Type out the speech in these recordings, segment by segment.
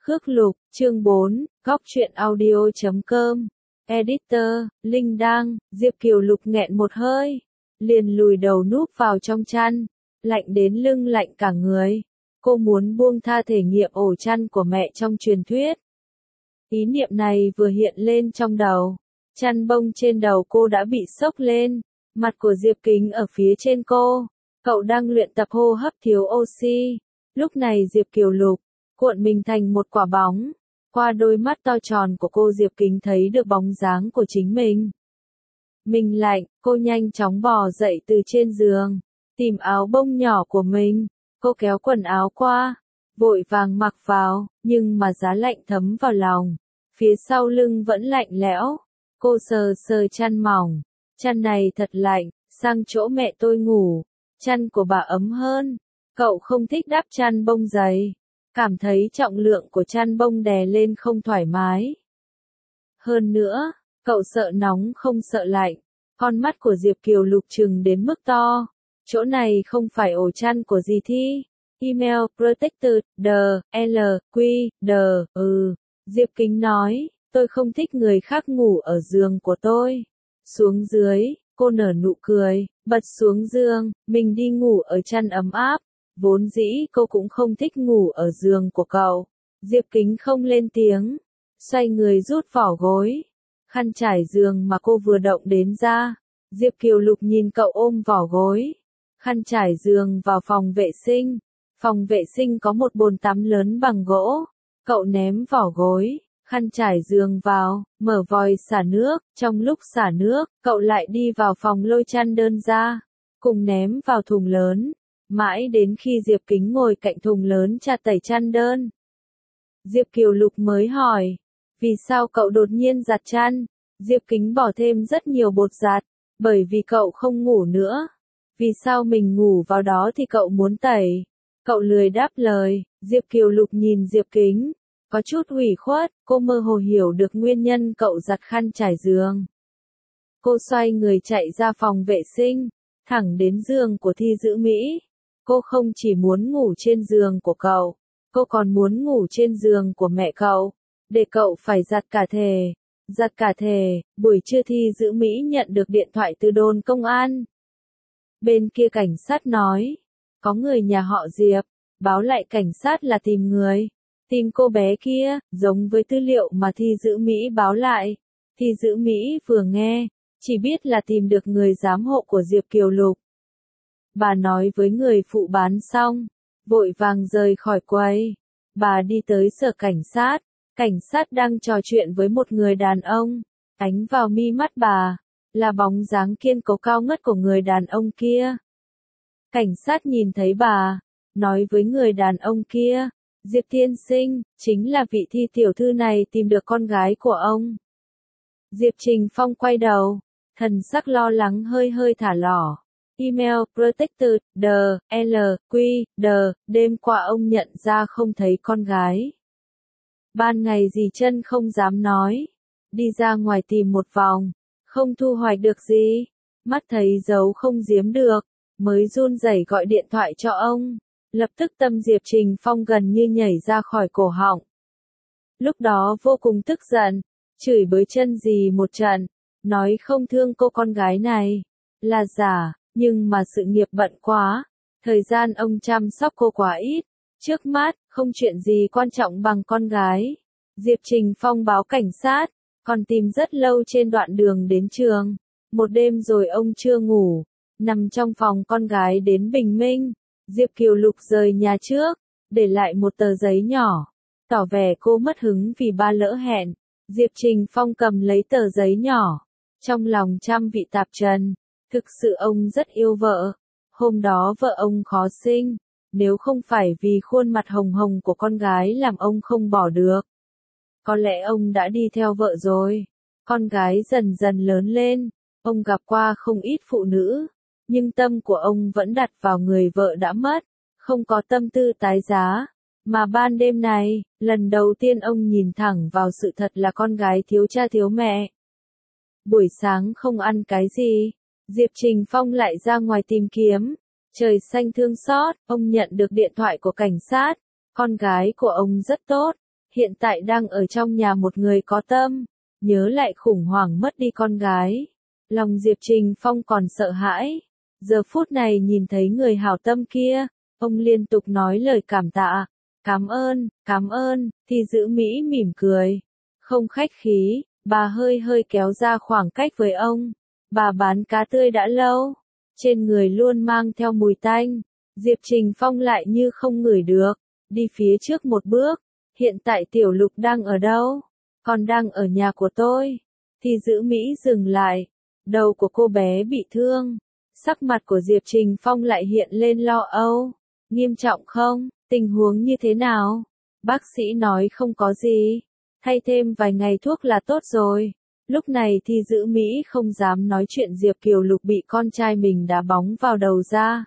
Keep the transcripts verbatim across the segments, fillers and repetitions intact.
Khước Lục, chương bốn, góc truyện audio chấm com. Editor, Linh Đăng, Diệp Kiều Lục nghẹn một hơi, liền lùi đầu núp vào trong chăn, lạnh đến lưng lạnh cả người. Cô muốn buông tha thể nghiệm ổ chăn của mẹ trong truyền thuyết. Ý niệm này vừa hiện lên trong đầu, chăn bông trên đầu cô đã bị xốc lên, mặt của Diệp Kính ở phía trên cô. Cậu đang luyện tập hô hấp thiếu oxy. Lúc này Diệp Kiều Lục cuộn mình thành một quả bóng. Qua đôi mắt to tròn của cô, Diệp Kính thấy được bóng dáng của chính mình. Mình lạnh, cô nhanh chóng bò dậy từ trên giường, tìm áo bông nhỏ của mình. Cô kéo quần áo qua, vội vàng mặc vào, nhưng mà giá lạnh thấm vào lòng. Phía sau lưng vẫn lạnh lẽo. Cô sờ sờ chăn mỏng. Chăn này thật lạnh, sang chỗ mẹ tôi ngủ. Chăn của bà ấm hơn. Cậu không thích đắp chăn bông dày. Cảm thấy trọng lượng của chăn bông đè lên không thoải mái. Hơn nữa, cậu sợ nóng không sợ lạnh. Con mắt của Diệp Kiều Lục trừng đến mức to. Chỗ này không phải ổ chăn của dì Thi. Email protected, the, l, q, the, ừ. Diệp Kính nói, tôi không thích người khác ngủ ở giường của tôi. Xuống dưới, cô nở nụ cười, bật xuống giường, mình đi ngủ ở chăn ấm áp. Vốn dĩ cô cũng không thích ngủ ở giường của cậu. Diệp Kính không lên tiếng, xoay người rút vỏ gối, khăn trải giường mà cô vừa động đến ra. Diệp Kiều Lục nhìn cậu ôm vỏ gối, khăn trải giường vào phòng vệ sinh. Phòng vệ sinh có một bồn tắm lớn bằng gỗ. Cậu ném vỏ gối, khăn trải giường vào, mở vòi xả nước. Trong lúc xả nước, cậu lại đi vào phòng lôi chăn đơn ra, cùng ném vào thùng lớn. Mãi đến khi Diệp Kính ngồi cạnh thùng lớn trà tẩy chăn đơn, Diệp Kiều Lục mới hỏi, vì sao cậu đột nhiên giặt chăn? Diệp Kính bỏ thêm rất nhiều bột giặt, bởi vì cậu không ngủ nữa. Vì sao mình ngủ vào đó thì cậu muốn tẩy? Cậu lười đáp lời. Diệp Kiều Lục nhìn Diệp Kính, có chút ủy khuất. Cô mơ hồ hiểu được nguyên nhân cậu giặt khăn trải giường. Cô xoay người chạy ra phòng vệ sinh, thẳng đến giường của Thi Dữ Mỹ. Cô không chỉ muốn ngủ trên giường của cậu, cô còn muốn ngủ trên giường của mẹ cậu, để cậu phải giặt cả thề. Giặt cả thề. Buổi trưa Thi Dữ Mỹ nhận được điện thoại từ đồn công an. Bên kia cảnh sát nói, có người nhà họ Diệp, báo lại cảnh sát là tìm người, tìm cô bé kia, giống với tư liệu mà Thi Dữ Mỹ báo lại. Thi Dữ Mỹ vừa nghe, chỉ biết là tìm được người giám hộ của Diệp Kiều Lục. Bà nói với người phụ bán xong, vội vàng rời khỏi quầy. Bà đi tới sở cảnh sát, cảnh sát đang trò chuyện với một người đàn ông. Ánh vào mi mắt bà, là bóng dáng kiên cố cao ngất của người đàn ông kia. Cảnh sát nhìn thấy bà, nói với người đàn ông kia, Diệp tiên sinh, chính là vị Thi tiểu thư này tìm được con gái của ông. Diệp Trình Phong quay đầu, thần sắc lo lắng hơi hơi thả lỏng. Email protected, the, l, q, the, đêm qua ông nhận ra không thấy con gái. Ban ngày dì chân không dám nói, đi ra ngoài tìm một vòng, không thu hoạch được gì, mắt thấy giấu không giếm được, mới run rẩy gọi điện thoại cho ông. Lập tức tâm Diệp Trình Phong gần như nhảy ra khỏi cổ họng. Lúc đó vô cùng tức giận, chửi bới chân dì một trận, nói không thương cô con gái này, là giả. Nhưng mà sự nghiệp bận quá, thời gian ông chăm sóc cô quá ít, trước mắt, không chuyện gì quan trọng bằng con gái. Diệp Trình Phong báo cảnh sát, còn tìm rất lâu trên đoạn đường đến trường. Một đêm rồi ông chưa ngủ, nằm trong phòng con gái đến bình minh. Diệp Kiều Lục rời nhà trước, để lại một tờ giấy nhỏ, tỏ vẻ cô mất hứng vì ba lỡ hẹn. Diệp Trình Phong cầm lấy tờ giấy nhỏ, trong lòng trăm vị tạp trần. Thực sự ông rất yêu vợ. Hôm đó vợ ông khó sinh, nếu không phải vì khuôn mặt hồng hồng của con gái làm ông không bỏ được. Có lẽ ông đã đi theo vợ rồi. Con gái dần dần lớn lên, ông gặp qua không ít phụ nữ, nhưng tâm của ông vẫn đặt vào người vợ đã mất, không có tâm tư tái giá. Mà ban đêm này, lần đầu tiên ông nhìn thẳng vào sự thật là con gái thiếu cha thiếu mẹ. Buổi sáng không ăn cái gì, Diệp Trình Phong lại ra ngoài tìm kiếm. Trời xanh thương xót, ông nhận được điện thoại của cảnh sát. Con gái của ông rất tốt, hiện tại đang ở trong nhà một người có tâm, nhớ lại khủng hoảng mất đi con gái. Lòng Diệp Trình Phong còn sợ hãi, giờ phút này nhìn thấy người hảo tâm kia, ông liên tục nói lời cảm tạ, cảm ơn, cảm ơn, Thi Dữ Mỹ mỉm cười, không khách khí, bà hơi hơi kéo ra khoảng cách với ông, bà bán cá tươi đã lâu, trên người luôn mang theo mùi tanh, Diệp Trình Phong lại như không ngửi được, đi phía trước một bước, hiện tại Tiểu Lục đang ở đâu? Con đang ở nhà của tôi. Thi Dữ Mỹ dừng lại, đầu của cô bé bị thương, sắc mặt của Diệp Trình Phong lại hiện lên lo âu, nghiêm trọng không, tình huống như thế nào? Bác sĩ nói không có gì, thay thêm vài ngày thuốc là tốt rồi. Lúc này Thi Dữ Mỹ không dám nói chuyện Diệp Kiều Lục bị con trai mình đá bóng vào đầu ra.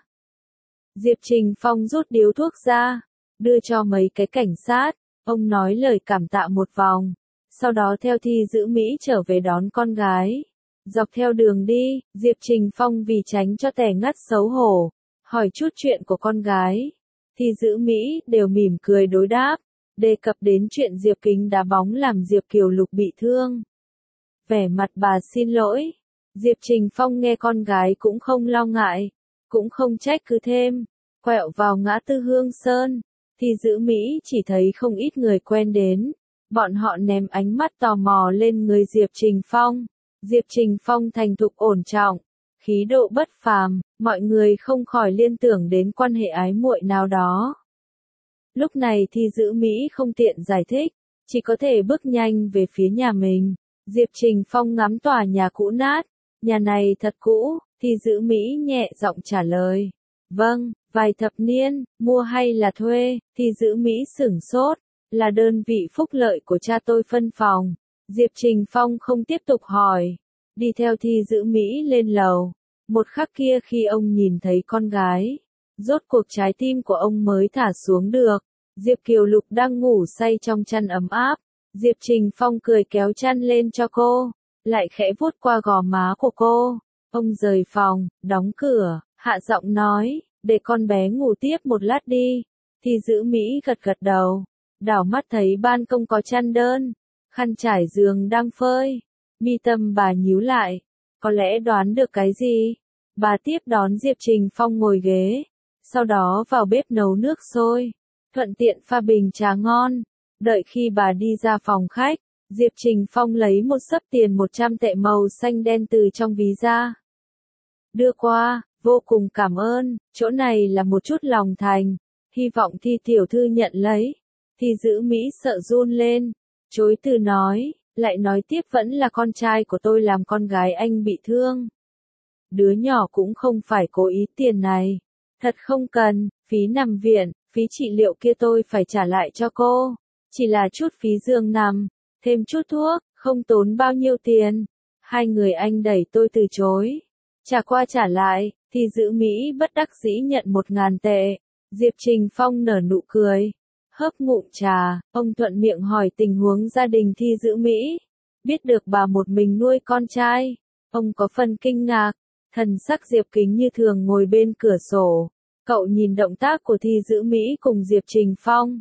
Diệp Trình Phong rút điếu thuốc ra, đưa cho mấy cái cảnh sát, ông nói lời cảm tạ một vòng, sau đó theo Thi Dữ Mỹ trở về đón con gái. Dọc theo đường đi, Diệp Trình Phong vì tránh cho tẻ ngắt xấu hổ, hỏi chút chuyện của con gái. Thi Dữ Mỹ đều mỉm cười đối đáp, đề cập đến chuyện Diệp Kính đá bóng làm Diệp Kiều Lục bị thương. Vẻ mặt bà xin lỗi, Diệp Trình Phong nghe con gái cũng không lo ngại, cũng không trách cứ thêm, quẹo vào ngã tư Hương Sơn. Thi Dữ Mỹ chỉ thấy không ít người quen đến, bọn họ ném ánh mắt tò mò lên người Diệp Trình Phong. Diệp Trình Phong thành thục ổn trọng, khí độ bất phàm, mọi người không khỏi liên tưởng đến quan hệ ái muội nào đó. Lúc này Thi Dữ Mỹ không tiện giải thích, chỉ có thể bước nhanh về phía nhà mình. Diệp Trình Phong ngắm tòa nhà cũ nát, nhà này thật cũ, Thi Dữ Mỹ nhẹ giọng trả lời. Vâng, vài thập niên, mua hay là thuê? Thi Dữ Mỹ sửng sốt, là đơn vị phúc lợi của cha tôi phân phòng. Diệp Trình Phong không tiếp tục hỏi, đi theo Thi Dữ Mỹ lên lầu. Một khắc kia khi ông nhìn thấy con gái, rốt cuộc trái tim của ông mới thả xuống được. Diệp Kiều Lục đang ngủ say trong chăn ấm áp. Diệp Trình Phong cười kéo chăn lên cho cô, lại khẽ vuốt qua gò má của cô. Ông rời phòng, đóng cửa, hạ giọng nói, để con bé ngủ tiếp một lát đi. Thi Dữ Mỹ gật gật đầu, đảo mắt thấy ban công có chăn đơn, khăn trải giường đang phơi. Mi tâm bà nhíu lại, có lẽ đoán được cái gì. Bà tiếp đón Diệp Trình Phong ngồi ghế, sau đó vào bếp nấu nước sôi, thuận tiện pha bình trà ngon. Đợi khi bà đi ra phòng khách, Diệp Trình Phong lấy một xấp tiền một trăm tệ màu xanh đen từ trong ví ra. Đưa qua, vô cùng cảm ơn, chỗ này là một chút lòng thành, hy vọng Thi tiểu thư nhận lấy. Thi Dữ Mỹ sợ run lên, chối từ nói, lại nói tiếp vẫn là con trai của tôi làm con gái anh bị thương. Đứa nhỏ cũng không phải cố ý tiền này, thật không cần, phí nằm viện, phí trị liệu kia tôi phải trả lại cho cô. Chỉ là chút phí giường nằm, thêm chút thuốc, không tốn bao nhiêu tiền. Hai người anh đẩy tôi từ chối. Trả qua trả lại, Thi Dữ Mỹ bất đắc dĩ nhận một ngàn tệ. Diệp Trình Phong nở nụ cười. Hớp ngụm trà, ông thuận miệng hỏi tình huống gia đình Thi Dữ Mỹ. Biết được bà một mình nuôi con trai. Ông có phần kinh ngạc. Thần sắc Diệp Kính như thường ngồi bên cửa sổ. Cậu nhìn động tác của Thi Dữ Mỹ cùng Diệp Trình Phong.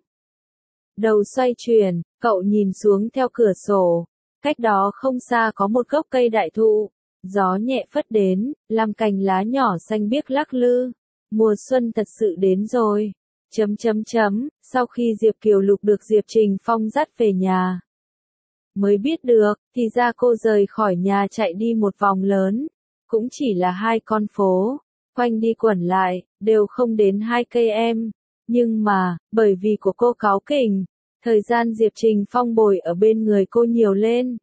Đầu xoay chuyển, cậu nhìn xuống theo cửa sổ. Cách đó không xa có một gốc cây đại thụ. Gió nhẹ phất đến, làm cành lá nhỏ xanh biếc lắc lư. Mùa xuân thật sự đến rồi. Chấm chấm chấm, sau khi Diệp Kiều Lục được Diệp Trình Phong dắt về nhà. Mới biết được, thì ra cô rời khỏi nhà chạy đi một vòng lớn. Cũng chỉ là hai con phố. Quanh đi quẩn lại, đều không đến hai cây em. Nhưng mà, bởi vì của cô cáu kỉnh, thời gian Diệp Trình Phong bồi ở bên người cô nhiều lên.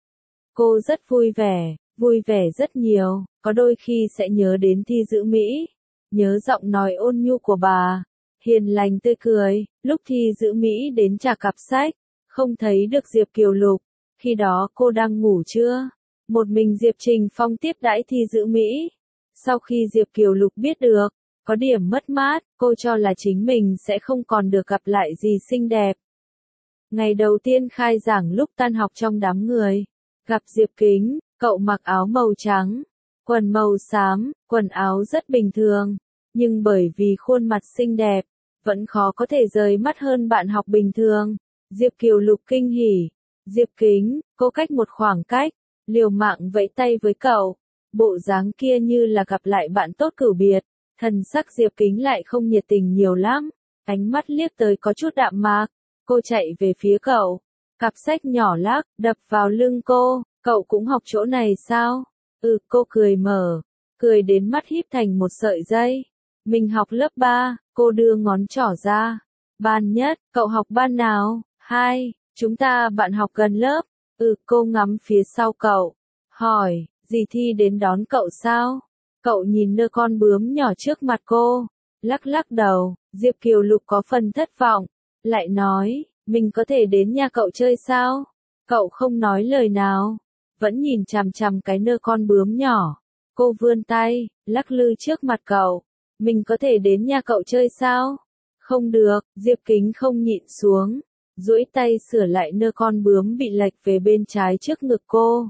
Cô rất vui vẻ, vui vẻ rất nhiều, có đôi khi sẽ nhớ đến Thi Dữ Mỹ, nhớ giọng nói ôn nhu của bà, hiền lành tươi cười. Lúc Thi Dữ Mỹ đến trả cặp sách, không thấy được Diệp Kiều Lục, khi đó cô đang ngủ trưa. Một mình Diệp Trình Phong tiếp đãi Thi Dữ Mỹ. Sau khi Diệp Kiều Lục biết được, có điểm mất mát, cô cho là chính mình sẽ không còn được gặp lại gì xinh đẹp. Ngày đầu tiên khai giảng lúc tan học trong đám người, gặp Diệp Kính, cậu mặc áo màu trắng, quần màu xám, quần áo rất bình thường, nhưng bởi vì khuôn mặt xinh đẹp, vẫn khó có thể rời mắt hơn bạn học bình thường. Diệp Kiều Lục kinh hỉ. Diệp Kính, cô cách một khoảng cách, liều mạng vẫy tay với cậu. Bộ dáng kia như là gặp lại bạn tốt cửu biệt. Thần sắc Diệp Kính lại không nhiệt tình nhiều lắm. Ánh mắt liếc tới có chút đạm mạc. Cô chạy về phía cậu. Cặp sách nhỏ lắc, đập vào lưng cô. Cậu cũng học chỗ này sao? Ừ, cô cười mở. Cười đến mắt híp thành một sợi dây. Mình học lớp ba, cô đưa ngón trỏ ra. Ban nhất, cậu học ban nào? Hai, chúng ta bạn học gần lớp. Ừ, cô ngắm phía sau cậu. Hỏi, dì Thi đến đón cậu sao? Cậu nhìn nơ con bướm nhỏ trước mặt cô. Lắc lắc đầu, Diệp Kiều Lục có phần thất vọng. Lại nói, mình có thể đến nhà cậu chơi sao? Cậu không nói lời nào. Vẫn nhìn chằm chằm cái nơ con bướm nhỏ. Cô vươn tay, lắc lư trước mặt cậu. Mình có thể đến nhà cậu chơi sao? Không được, Diệp Kính không nhịn xuống. Duỗi tay sửa lại nơ con bướm bị lệch về bên trái trước ngực cô.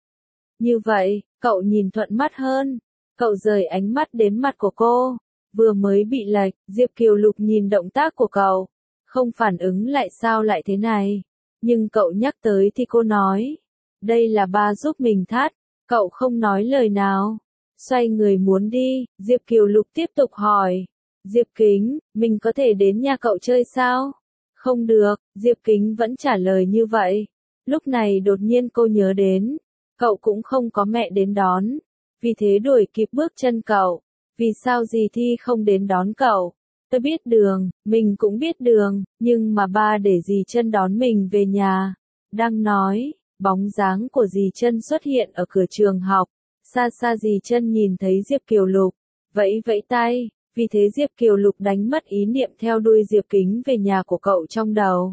Như vậy, cậu nhìn thuận mắt hơn. Cậu rời ánh mắt đến mặt của cô. Vừa mới bị lệch, Diệp Kiều Lục nhìn động tác của cậu. Không phản ứng lại sao lại thế này. Nhưng cậu nhắc tới thì cô nói. Đây là ba giúp mình thắt. Cậu không nói lời nào. Xoay người muốn đi, Diệp Kiều Lục tiếp tục hỏi. Diệp Kính, mình có thể đến nhà cậu chơi sao? Không được, Diệp Kính vẫn trả lời như vậy. Lúc này đột nhiên cô nhớ đến. Cậu cũng không có mẹ đến đón. Vì thế đuổi kịp bước chân cậu. Vì sao dì Thi không đến đón cậu? Tôi biết đường, mình cũng biết đường, nhưng mà ba để dì Chân đón mình về nhà. Đang nói, bóng dáng của dì Chân xuất hiện ở cửa trường học. Xa xa dì Chân nhìn thấy Diệp Kiều Lục, vẫy vẫy tay, vì thế Diệp Kiều Lục đánh mất ý niệm theo đuôi Diệp Kính về nhà của cậu trong đầu.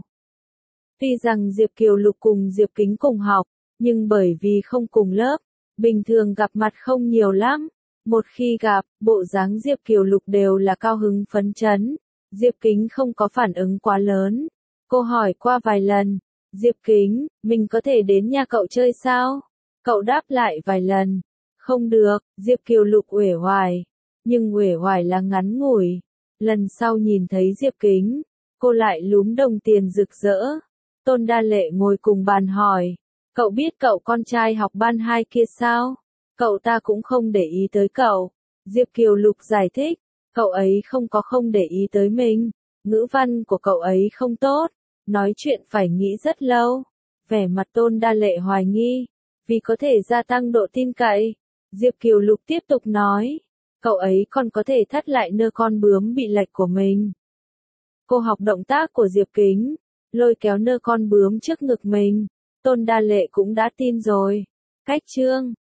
Tuy rằng Diệp Kiều Lục cùng Diệp Kính cùng học, nhưng bởi vì không cùng lớp, bình thường gặp mặt không nhiều lắm. Một khi gặp, bộ dáng Diệp Kiều Lục đều là cao hứng phấn chấn. Diệp Kính không có phản ứng quá lớn. Cô hỏi qua vài lần, Diệp Kính, mình có thể đến nhà cậu chơi sao? Cậu đáp lại vài lần. Không được, Diệp Kiều Lục uể oải. Nhưng uể oải là ngắn ngủi. Lần sau nhìn thấy Diệp Kính, cô lại lúm đồng tiền rực rỡ. Tôn Đa Lệ ngồi cùng bàn hỏi. Cậu biết cậu con trai học ban hai kia sao? Cậu ta cũng không để ý tới cậu. Diệp Kiều Lục giải thích. Cậu ấy không có không để ý tới mình. Ngữ văn của cậu ấy không tốt. Nói chuyện phải nghĩ rất lâu. Vẻ mặt Tôn Đa Lệ hoài nghi. Vì có thể gia tăng độ tin cậy. Diệp Kiều Lục tiếp tục nói. Cậu ấy còn có thể thắt lại nơ con bướm bị lệch của mình. Cô học động tác của Diệp Kính. Lôi kéo nơ con bướm trước ngực mình. Tôn Đa Lệ cũng đã tin rồi. Cách chương